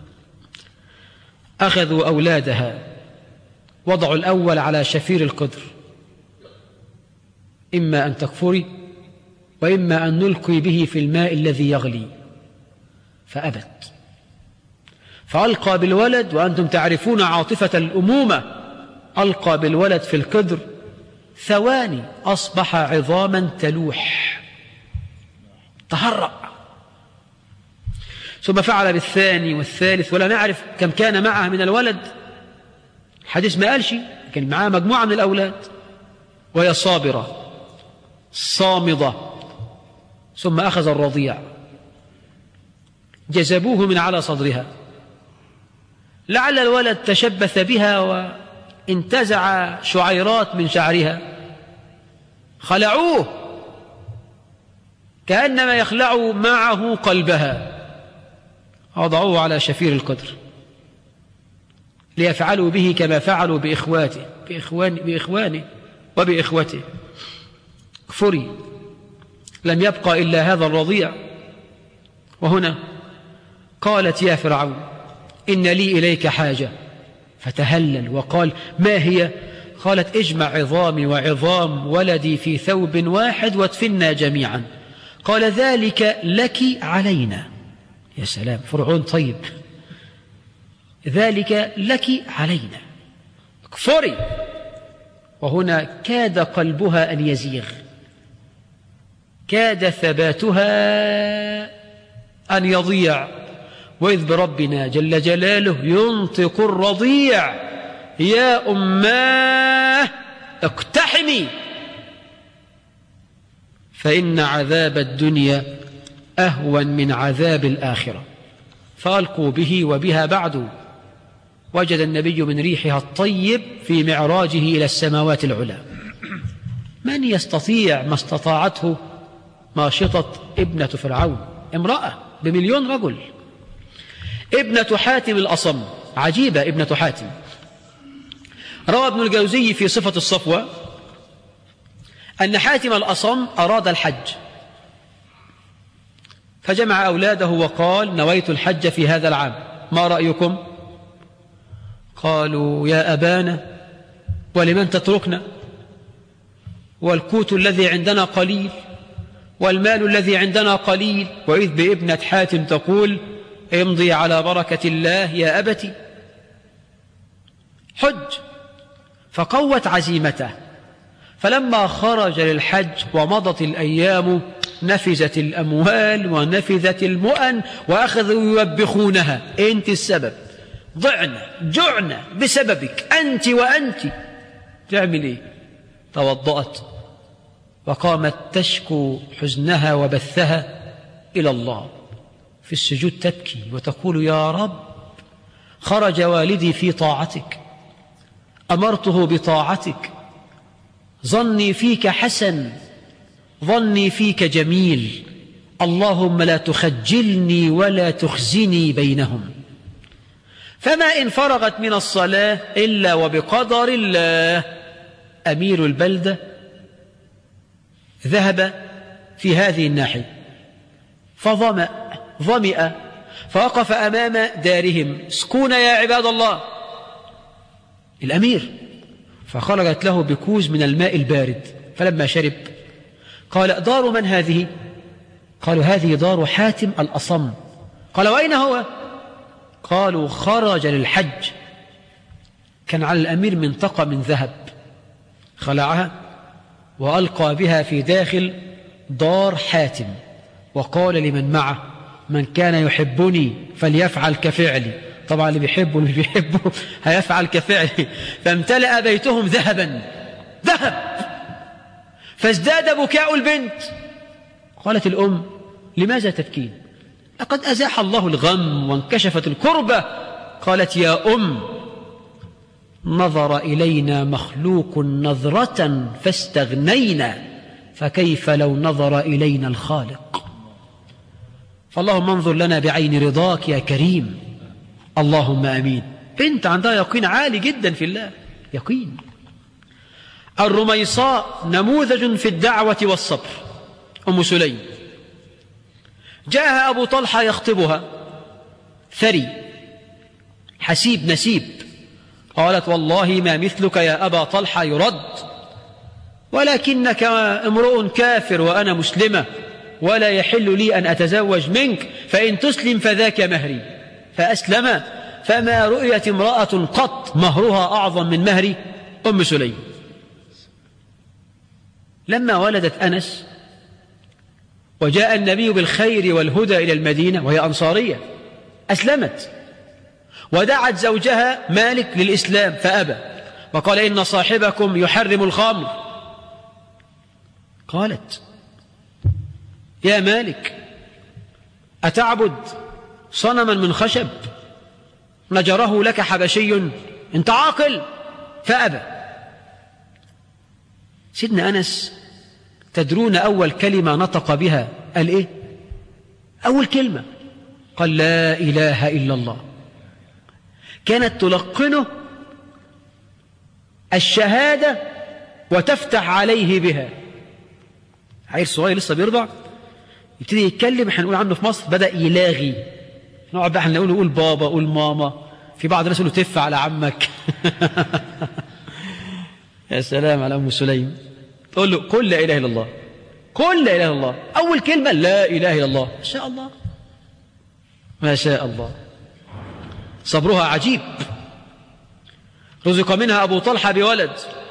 أخذوا أولادها، وضعوا الأول على شفير القدر، إما أن تكفري وإما أن نلقي به في الماء الذي يغلي، فأبت، فألقى بالولد، وأنتم تعرفون عاطفة الأمومة، ألقى بالولد في القدر، ثواني أصبح عظاما تلوح، تهرأ. ثم فعل بالثاني والثالث، ولا نعرف كم كان معه من الولد، الحديث ما قالش، كان معاه مجموعة من الأولاد، وهي صابرة صامضة. ثم أخذ الرضيع، جذبوه من على صدرها، لعل الولد تشبث بها وانتزع شعيرات من شعرها، خلعوه كأنما يخلعوا معه قلبها، وضعوه على شفير القدر ليفعلوا به كما فعلوا بإخوانه وبإخوته. كفري، لم يبقى إلا هذا الرضيع. وهنا قالت: يا فرعون، إن لي إليك حاجة. فتهلل وقال: ما هي؟ قالت: اجمع عظامي وعظام ولدي في ثوب واحد وادفنا جميعا. قال: ذلك لك علينا. يا سلام، فرعون طيب، ذلك لك علينا، اكفري. وهنا كاد قلبها أن يزيغ، كاد ثباتها أن يضيع، وإذ بربنا جل جلاله ينطق الرضيع: يا أماه اقتحمي، فإن عذاب الدنيا أهون من عذاب الآخرة. فألقوا به وبها بعد. وجد النبي من ريحها الطيب في معراجه إلى السماوات العلى. من يستطيع ما استطاعته ماشطة ابنة فرعون، امرأة ب1,000,000 رجل، ابنة حاتم الأصم، عجيبة ابنة حاتم. روى ابن الجوزي في صفة الصفوة أن حاتم الأصم أراد الحج، فجمع أولاده وقال: نويت الحج في هذا العام، ما رأيكم؟ قالوا: يا أبانا، ولمن تتركنا؟ والقوت الذي عندنا قليل، والمال الذي عندنا قليل. وإذ بابنة حاتم تقول: امضي على بركة الله يا أبتي، حج. فقوت عزيمته، فلما خرج للحج ومضت الأيام نفذت الأموال ونفذت المؤن، وأخذوا يوبخونها: أنت السبب، ضعنا جعنا بسببك، أنت وأنت. تعمل إيه؟ توضأت وقامت تشكو حزنها وبثها إلى الله، في السجود تبكي وتقول: يا رب، خرج والدي في طاعتك، أمرته بطاعتك، ظني فيك حسن، ظني فيك جميل، اللهم لا تخجلني ولا تخزني بينهم. فما إن فرغت من الصلاة إلا وبقدر الله. أمير البلدة ذهب في هذه الناحية، ظمئ فوقف أمام دارهم: اسكونا يا عباد الله. الأمير فخرجت له بكوز من الماء البارد، فلما شرب قال: دار من هذه؟ قالوا: هذه دار حاتم الأصم. قال: وأين هو؟ قالوا: خرج للحج. كان على الأمير منطقة من ذهب، خلعها وألقى بها في داخل دار حاتم، وقال لمن معه: من كان يحبني فليفعل كفعلي. طبعا اللي بيحبه واللي بيحبه هيفعل كفعلي. فامتلأ بيتهم ذهب، فازداد بكاء البنت. قالت الأم: لماذا تبكين؟ لقد أزاح الله الغم وانكشفت الكربة. قالت: يا نظر إلينا مخلوق نظرة فاستغنينا، فكيف لو نظر إلينا الخالق؟ فاللهم انظر لنا بعين رضاك يا كريم، اللهم آمين. بنت عندها يقين عالي جدا في الله، يقين. الرميصاء نموذج في الدعوة والصبر، أم سليم. جاءها أبو طلحة يخطبها، ثري حسيب نسيب. قالت: والله ما مثلك يا أبا طلحة يرد، ولكنك امرؤ كافر وأنا مسلمة، ولا يحل لي أن أتزوج منك، فإن تسلم فذاك مهري. فأسلم، فما رؤيت امرأة قط مهرها أعظم من مهر أم سليم. لما ولدت أنس وجاء النبي بالخير والهدى إلى المدينة وهي أنصارية، أسلمت ودعت زوجها مالك للإسلام فأبى، وقال: إن صاحبكم يحرم الخمر. قالت: يا مالك، أتعبد صنما من خشب نجره لك حبشي؟ أنت عاقل. فأبى. سيدنا أنس تدرون أول كلمة نطق بها قال إيه؟ أول كلمة قال: لا إله إلا الله. كانت تلقنه الشهادة وتفتح عليه بها. عيل صغير لسه بيرضع يبتدي يتكلم، احنا نقول عنه في مصر بدأ يلاغي، نقعد بقى احنا نقول بابا، قول ماما، في بعض الناس يقولوا تف على عمك. يا سلام على أم سليم، تقول له: قل لا إله إلا الله، قل لا إله إلا الله. أول كلمة لا إله إلا الله. ما شاء الله، ما شاء الله، صبرها عجيب. رزق منها أبو طلحة بولد،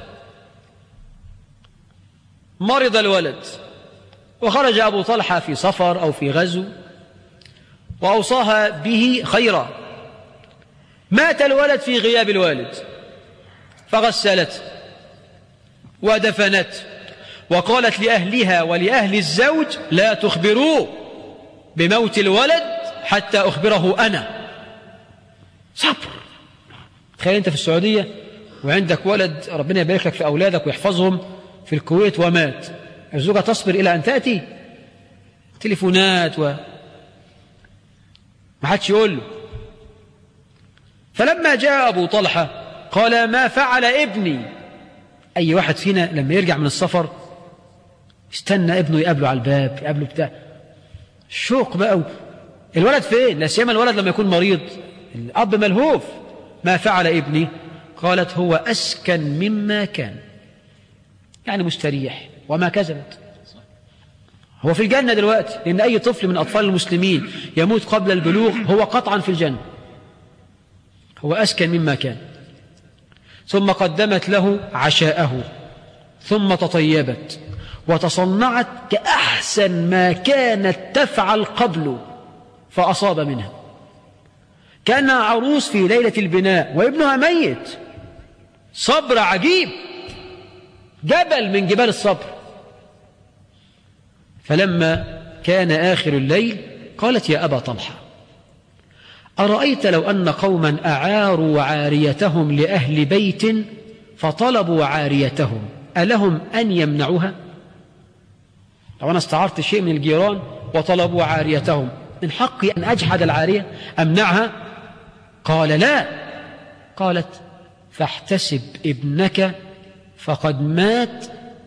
مرض الولد، وخرج أبو طلحة في سفر أو في غزو وأوصاها به خيرا. مات الولد في غياب الوالد، فغسلت ودفنت، وقالت لأهلها ولأهل الزوج: لا تخبروه بموت الولد حتى أخبره أنا. صبر. تخيل أنت في السعودية وعندك ولد، ربنا يبارك لك في أولادك ويحفظهم، في الكويت ومات، الزوجة تصبر إلى أن تأتي؟ تليفونات ما حدش يقول له. فلما جاء أبو طلحة قال: ما فعل ابني؟ أي واحد فينا لما يرجع من السفر استنى ابنه يقابله على الباب، يقابله بتاع الشوق بقى. الولد فين؟ لا سيما الولد لما يكون مريض، الأب ملهوف. ما فعل ابني؟ قالت: هو أسكن مما كان، يعني مستريح وما كذبت. هو في الجنة دلوقتي، لأن أي طفل من أطفال المسلمين يموت قبل البلوغ هو قطعا في الجنة. هو أسكن مما كان. ثم قدمت له عشاءه، ثم تطيبت وتصنعت كأحسن ما كانت تفعل قبل، فأصاب منها. كانها عروس في ليلة البناء وابنها ميت. صبر عجيب، جبل من جبال الصبر. فلما كان آخر الليل قالت: يا أبا طلحة، أرأيت لو أن قوما أعاروا عاريتهم لأهل بيت فطلبوا عاريتهم، ألهم أن يمنعوها؟ لو أنا استعرت شيء من الجيران وطلبوا عاريتهم، من حقي أن أجحد العارية أمنعها؟ قال: لا. قالت: فاحتسب ابنك فقد مات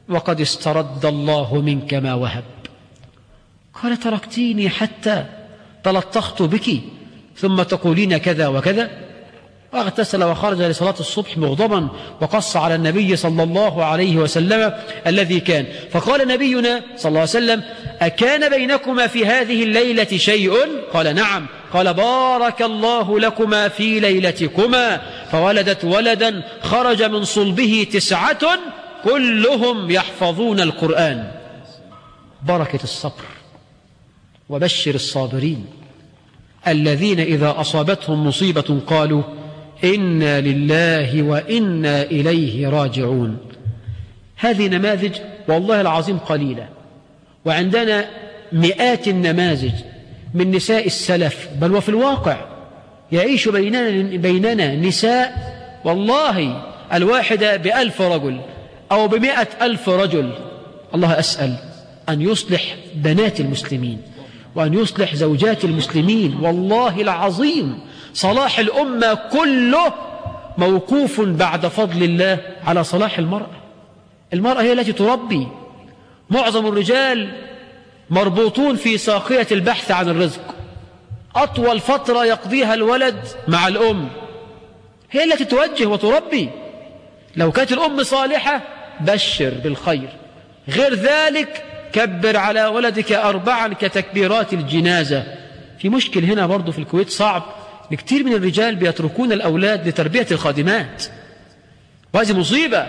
وقد استرد الله منك ما وهب. قال تركتيني حتى تلطخت بك ثم تقولين كذا وكذا. واغتسل وخرج لصلاة الصبح مغضبا وقص على النبي صلى الله عليه وسلم الذي كان. فقال نبينا صلى الله عليه وسلم أكان بينكما في هذه الليلة شيء؟ قال نعم. قال بارك الله لكما في ليلتكما. فولدت ولدا خرج من صلبه 9 كلهم يحفظون القرآن. بركة الصبر. وبشر الصابرين الذين إذا أصابتهم مصيبة قالوا إنا لله وإنا إليه راجعون. هذه نماذج والله العظيم قليلة، وعندنا مئات النماذج من نساء السلف، بل وفي الواقع يعيش بيننا نساء والله الواحدة ب1000 رجل أو ب100,000 رجل. الله أسأل أن يصلح بنات المسلمين وأن يصلح زوجات المسلمين. والله العظيم صلاح الأمة كله موقوف بعد فضل الله على صلاح المرأة. المرأة هي التي تربي. معظم الرجال مربوطون في ساقية البحث عن الرزق. أطول فترة يقضيها الولد مع الأم، هي التي توجه وتربي. لو كانت الأم صالحة بشر بالخير، غير ذلك كبر على ولدك 4 كتكبيرات الجنازة. في مشكل هنا برضو في الكويت صعب، كتير من الرجال بيتركون الأولاد لتربية الخادمات، وهذه مصيبة.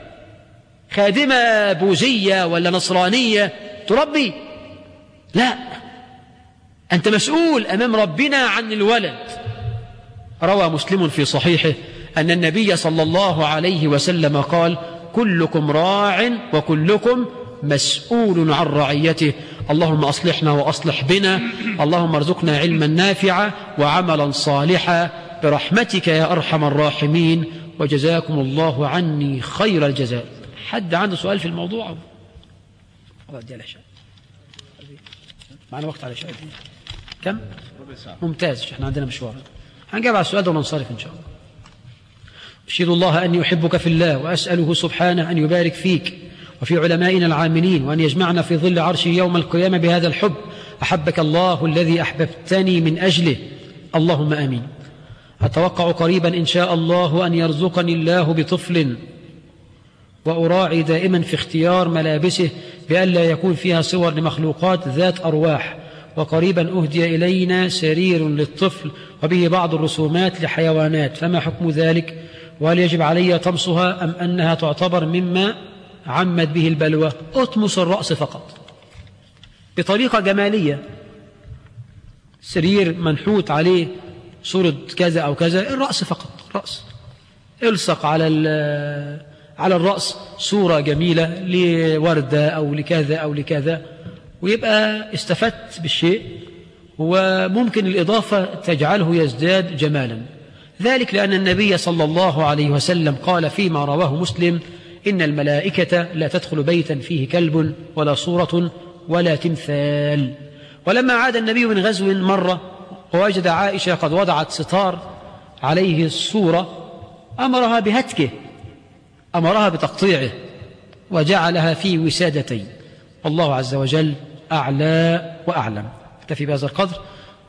خادمة بوذية ولا نصرانية تربي؟ لا، أنت مسؤول أمام ربنا عن الولد. روى مسلم في صحيحه أن النبي صلى الله عليه وسلم قال كلكم راع وكلكم مسؤول عن رعيته. اللهم أصلحنا وأصلح بنا، اللهم ارزقنا علما نافعا وعملا صالحا برحمتك يا أرحم الراحمين، وجزاكم الله عني خير الجزاء. حد عنده سؤال في الموضوع؟ معنا وقت على شيء كم؟ ممتاز، احنا عندنا مشوار، هنجاوب على السؤال ده وننصرف إن شاء الله. أشهد الله أني أحبك في الله، وأسأله سبحانه أن يبارك فيك وفي علمائنا العاملين، وأن يجمعنا في ظل عرشه يوم القيامة بهذا الحب. أحبك الله الذي أحببتني من أجله، اللهم آمين. أتوقع قريبا إن شاء الله أن يرزقني الله بطفل، وأراعي دائما في اختيار ملابسه بألا يكون فيها صور لمخلوقات ذات أرواح. وقريبا أهدي إلينا سرير للطفل وبه بعض الرسومات لحيوانات، فما حكم ذلك؟ وهل يجب علي طمسها أم أنها تعتبر مما عمت به البلوى؟ أطمس الرأس فقط بطريقة جمالية، سرير منحوت عليه صورة كذا أو كذا، الرأس فقط، رأس الصق على الرأس صورة جميلة لوردة أو لكذا أو لكذا، ويبقى استفدت بالشيء، وممكن الإضافة تجعله يزداد جمالا. ذلك لأن النبي صلى الله عليه وسلم قال فيما رواه مسلم إن الملائكة لا تدخل بيتا فيه كلب ولا صورة ولا تمثال. ولما عاد النبي من غزو مرة ووجد عائشة قد وضعت ستار عليه الصورة، أمرها بهتكه، أمرها بتقطيعه، وجعلها في وسادتين. الله عز وجل أعلى وأعلم. اكتفي بهذا القدر.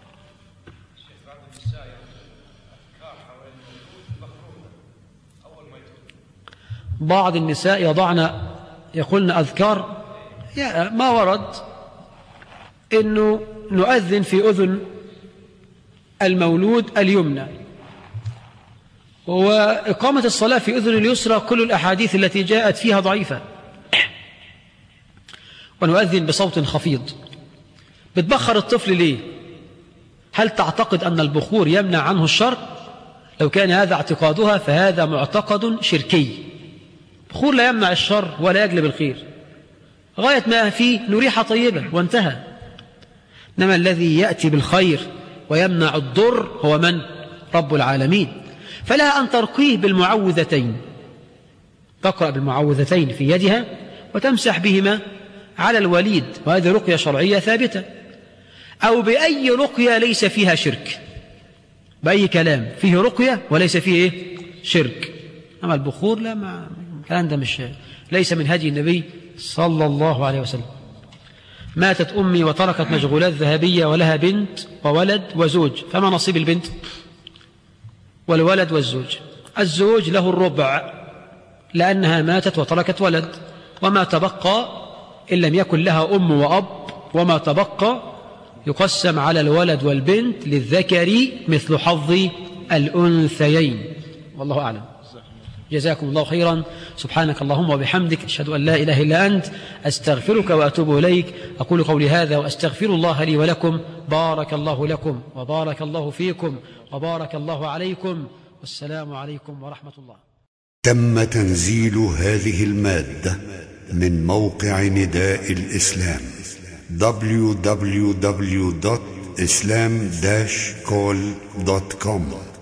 بعض النساء يقولن أذكار، ما ورد إنه نؤذن في أذن المولود اليمنى، وإقامة الصلاة في أذن اليسرى كل الأحاديث التي جاءت فيها ضعيفة. ونؤذن بصوت خفيض. بتبخر الطفل ليه؟ هل تعتقد أن البخور يمنع عنه الشر؟ لو كان هذا اعتقادها فهذا معتقد شركي. البخور لا يمنع الشر ولا يجلب الخير، غاية ما فيه نريحة طيبة وانتهى. إنما الذي يأتي بالخير ويمنع الضر هو من؟ رب العالمين. فلها أن ترقيه بالمعوذتين، تقرأ بالمعوذتين في يدها وتمسح بهما على الوليد، وهذه رقية شرعية ثابتة. أو بأي رقية ليس فيها شرك، بأي كلام فيه رقية وليس فيه شرك. أما البخور لا، الكلام ده ليس من هدي النبي صلى الله عليه وسلم. ماتت أمي وتركت مشغولات ذهبية ولها بنت وولد وزوج، فما نصيب البنت والولد والزوج؟ الزوج له الربع لأنها ماتت وتركت ولد، وما تبقى إن لم يكن لها أم وأب وما تبقى يقسم على الولد والبنت للذكر مثل حظ الأنثيين، والله أعلم. جزاكم الله خيرا. سبحانك اللهم وبحمدك، أشهد أن لا إله إلا أنت، أستغفرك وأتوب إليك. أقول قولي هذا وأستغفر الله لي ولكم. بارك الله لكم وبارك الله فيكم وبارك الله عليكم، والسلام عليكم ورحمة الله. تم تنزيل هذه المادة من موقع نداء الإسلام www.islam-call.com